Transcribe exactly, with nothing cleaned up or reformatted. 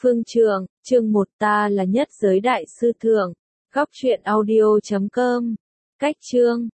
Phương Trường, chương một ta là nhất giới đại sư thượng. Góc truyện audio chấm com. Cách chương